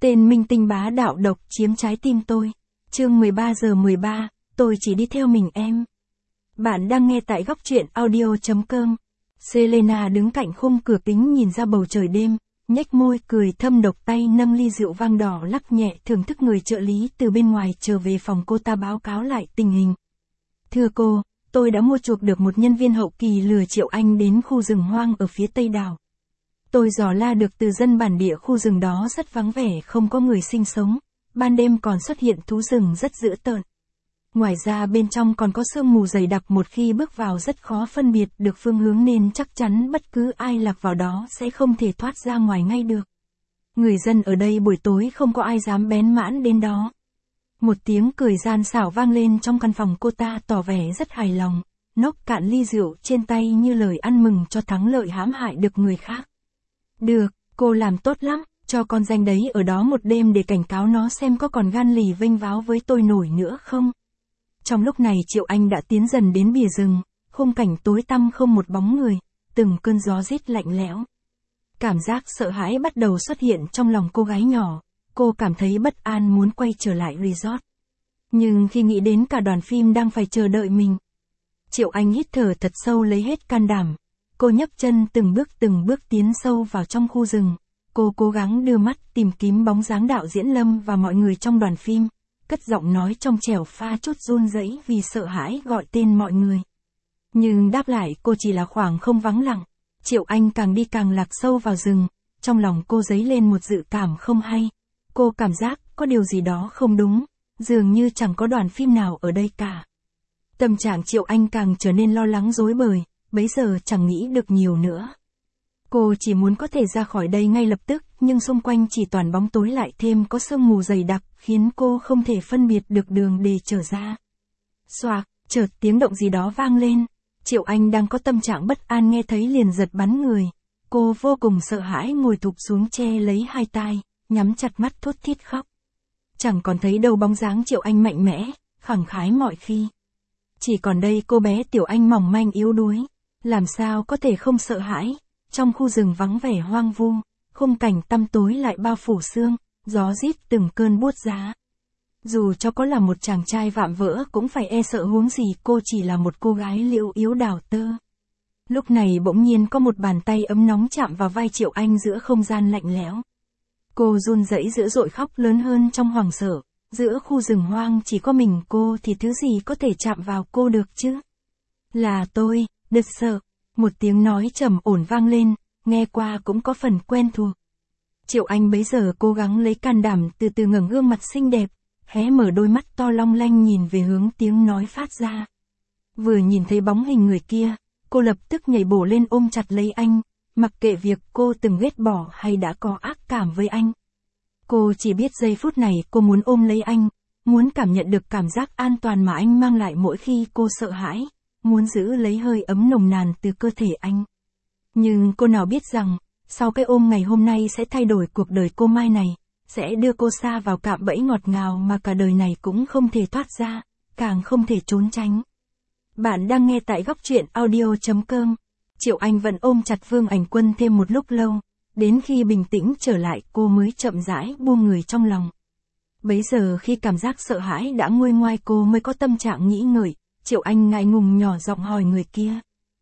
Tên minh tinh bá đạo độc chiếm trái tim tôi. Chương 13:13, tôi chỉ đi theo mình em. Bạn đang nghe tại góc truyện audio.com. Selena đứng cạnh khung cửa kính nhìn ra bầu trời đêm, nhếch môi cười thâm độc, tay nâng ly rượu vang đỏ lắc nhẹ thưởng thức người trợ lý từ bên ngoài trở về phòng cô ta báo cáo lại tình hình. Thưa cô, tôi đã mua chuộc được một nhân viên hậu kỳ lừa Triệu Anh đến khu rừng hoang ở phía tây đảo. Tôi dò la được từ dân bản địa khu rừng đó rất vắng vẻ, không có người sinh sống, ban đêm còn xuất hiện thú rừng rất dữ tợn. Ngoài ra bên trong còn có sương mù dày đặc, một khi bước vào rất khó phân biệt được phương hướng nên chắc chắn bất cứ ai lạc vào đó sẽ không thể thoát ra ngoài ngay được. Người dân ở đây buổi tối không có ai dám bén mãn đến đó. Một tiếng cười gian xảo vang lên trong căn phòng, cô ta tỏ vẻ rất hài lòng, nốc cạn ly rượu trên tay như lời ăn mừng cho thắng lợi hãm hại được người khác. Được, cô làm tốt lắm, cho con danh đấy ở đó một đêm để cảnh cáo nó xem có còn gan lì vênh váo với tôi nổi nữa không. Trong lúc này Triệu Anh đã tiến dần đến bìa rừng, khung cảnh tối tăm không một bóng người, từng cơn gió rít lạnh lẽo. Cảm giác sợ hãi bắt đầu xuất hiện trong lòng cô gái nhỏ, cô cảm thấy bất an muốn quay trở lại resort. Nhưng khi nghĩ đến cả đoàn phim đang phải chờ đợi mình, Triệu Anh hít thở thật sâu lấy hết can đảm. Cô nhấc chân từng bước tiến sâu vào trong khu rừng. Cô cố gắng đưa mắt tìm kiếm bóng dáng đạo diễn Lâm và mọi người trong đoàn phim, cất giọng nói trong trẻo pha chút run rẩy vì sợ hãi gọi tên mọi người. Nhưng đáp lại cô chỉ là khoảng không vắng lặng. Triệu Anh càng đi càng lạc sâu vào rừng, trong lòng cô dấy lên một dự cảm không hay. Cô cảm giác có điều gì đó không đúng, dường như chẳng có đoàn phim nào ở đây cả. Tâm trạng Triệu Anh càng trở nên lo lắng rối bời, bấy giờ chẳng nghĩ được nhiều nữa. Cô chỉ muốn có thể ra khỏi đây ngay lập tức, nhưng xung quanh chỉ toàn bóng tối, lại thêm có sương mù dày đặc, khiến cô không thể phân biệt được đường để trở ra. Xoạc, chợt tiếng động gì đó vang lên. Triệu Anh đang có tâm trạng bất an nghe thấy liền giật bắn người. Cô vô cùng sợ hãi ngồi thụp xuống che lấy hai tai, nhắm chặt mắt thút thít khóc. Chẳng còn thấy đâu bóng dáng Triệu Anh mạnh mẽ, khẳng khái mọi khi. Chỉ còn đây cô bé Tiểu Anh mỏng manh yếu đuối. Làm sao có thể không sợ hãi? Trong khu rừng vắng vẻ hoang vu, khung cảnh tăm tối lại bao phủ sương, gió rít từng cơn buốt giá. Dù cho có là một chàng trai vạm vỡ cũng phải e sợ, huống gì cô chỉ là một cô gái liễu yếu đào tơ. Lúc này bỗng nhiên có một bàn tay ấm nóng chạm vào vai Triệu Anh giữa không gian lạnh lẽo. Cô run rẩy dữ dội khóc lớn hơn trong hoảng sợ. Giữa khu rừng hoang chỉ có mình cô thì thứ gì có thể chạm vào cô được chứ? Là tôi, đứt sợ. Một tiếng nói trầm ổn vang lên, nghe qua cũng có phần quen thuộc. Triệu Anh bấy giờ cố gắng lấy can đảm từ từ ngẩng gương mặt xinh đẹp, hé mở đôi mắt to long lanh nhìn về hướng tiếng nói phát ra. Vừa nhìn thấy bóng hình người kia, cô lập tức nhảy bổ lên ôm chặt lấy anh, mặc kệ việc cô từng ghét bỏ hay đã có ác cảm với anh. Cô chỉ biết giây phút này cô muốn ôm lấy anh, muốn cảm nhận được cảm giác an toàn mà anh mang lại mỗi khi cô sợ hãi, muốn giữ lấy hơi ấm nồng nàn từ cơ thể anh. Nhưng cô nào biết rằng, sau cái ôm ngày hôm nay sẽ thay đổi cuộc đời cô mai này, sẽ đưa cô xa vào cạm bẫy ngọt ngào mà cả đời này cũng không thể thoát ra, càng không thể trốn tránh. Bạn đang nghe tại góc truyện audio.com. Triệu Anh vẫn ôm chặt Vương Ảnh Quân thêm một lúc lâu, đến khi bình tĩnh trở lại cô mới chậm rãi buông người trong lòng. Bấy giờ khi cảm giác sợ hãi đã nguôi ngoai cô mới có tâm trạng nghĩ ngợi. Triệu Anh ngại ngùng nhỏ giọng hỏi người kia.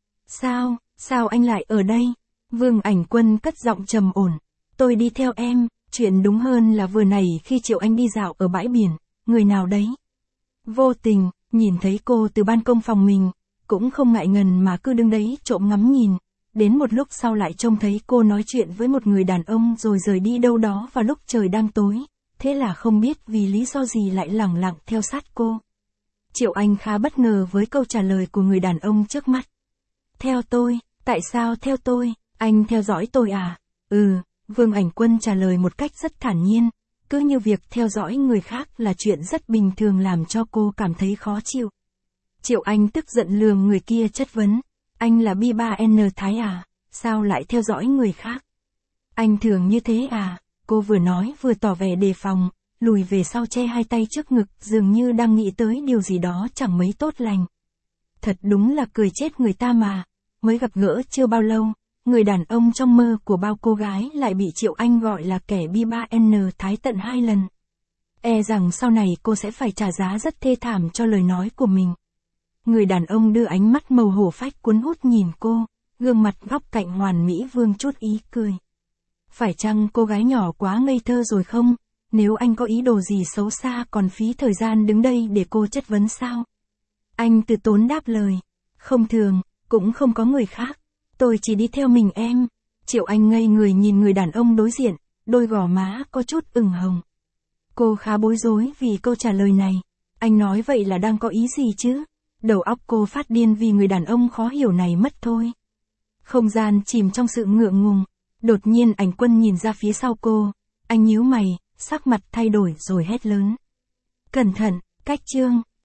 Sao anh lại ở đây? Vương Ảnh Quân cất giọng trầm ổn. Tôi đi theo em, chuyện đúng hơn là vừa nãy khi Triệu Anh đi dạo ở bãi biển, người nào đấy? Vô tình, nhìn thấy cô từ ban công phòng mình, cũng không ngại ngần mà cứ đứng đấy trộm ngắm nhìn. Đến một lúc sau lại trông thấy cô nói chuyện với một người đàn ông rồi rời đi đâu đó vào lúc trời đang tối. Thế là không biết vì lý do gì lại lẳng lặng theo sát cô. Triệu Anh khá bất ngờ với câu trả lời của người đàn ông trước mắt. Theo tôi, tại sao theo tôi, anh theo dõi tôi à? Vương Ảnh Quân trả lời một cách rất thản nhiên, cứ như việc theo dõi người khác là chuyện rất bình thường làm cho cô cảm thấy khó chịu. Triệu Anh tức giận lườm người kia chất vấn, anh là B3N Thái à, sao lại theo dõi người khác? Anh thường như thế à? Cô vừa nói vừa tỏ vẻ đề phòng, lùi về sau che hai tay trước ngực, dường như đang nghĩ tới điều gì đó chẳng mấy tốt lành. Thật đúng là cười chết người ta mà, mới gặp gỡ chưa bao lâu, người đàn ông trong mơ của bao cô gái lại bị Triệu Anh gọi là kẻ bi ba n thái tận 2 lần. E rằng sau này cô sẽ phải trả giá rất thê thảm cho lời nói của mình. Người đàn ông đưa ánh mắt màu hổ phách cuốn hút nhìn cô, gương mặt góc cạnh hoàn mỹ vương chút ý cười. Phải chăng cô gái nhỏ quá ngây thơ rồi không? Nếu anh có ý đồ gì xấu xa còn phí thời gian đứng đây để cô chất vấn sao? Anh từ tốn đáp lời. Không thường, cũng không có người khác. Tôi chỉ đi theo mình em. Triệu Anh ngây người nhìn người đàn ông đối diện, đôi gò má có chút ửng hồng. Cô khá bối rối vì câu trả lời này. Anh nói vậy là đang có ý gì chứ? Đầu óc cô phát điên vì người đàn ông khó hiểu này mất thôi. Không gian chìm trong sự ngượng ngùng. Đột nhiên Ảnh Quân nhìn ra phía sau cô. Anh nhíu mày, sắc mặt thay đổi rồi hét lớn. Cẩn thận, Cách Trương.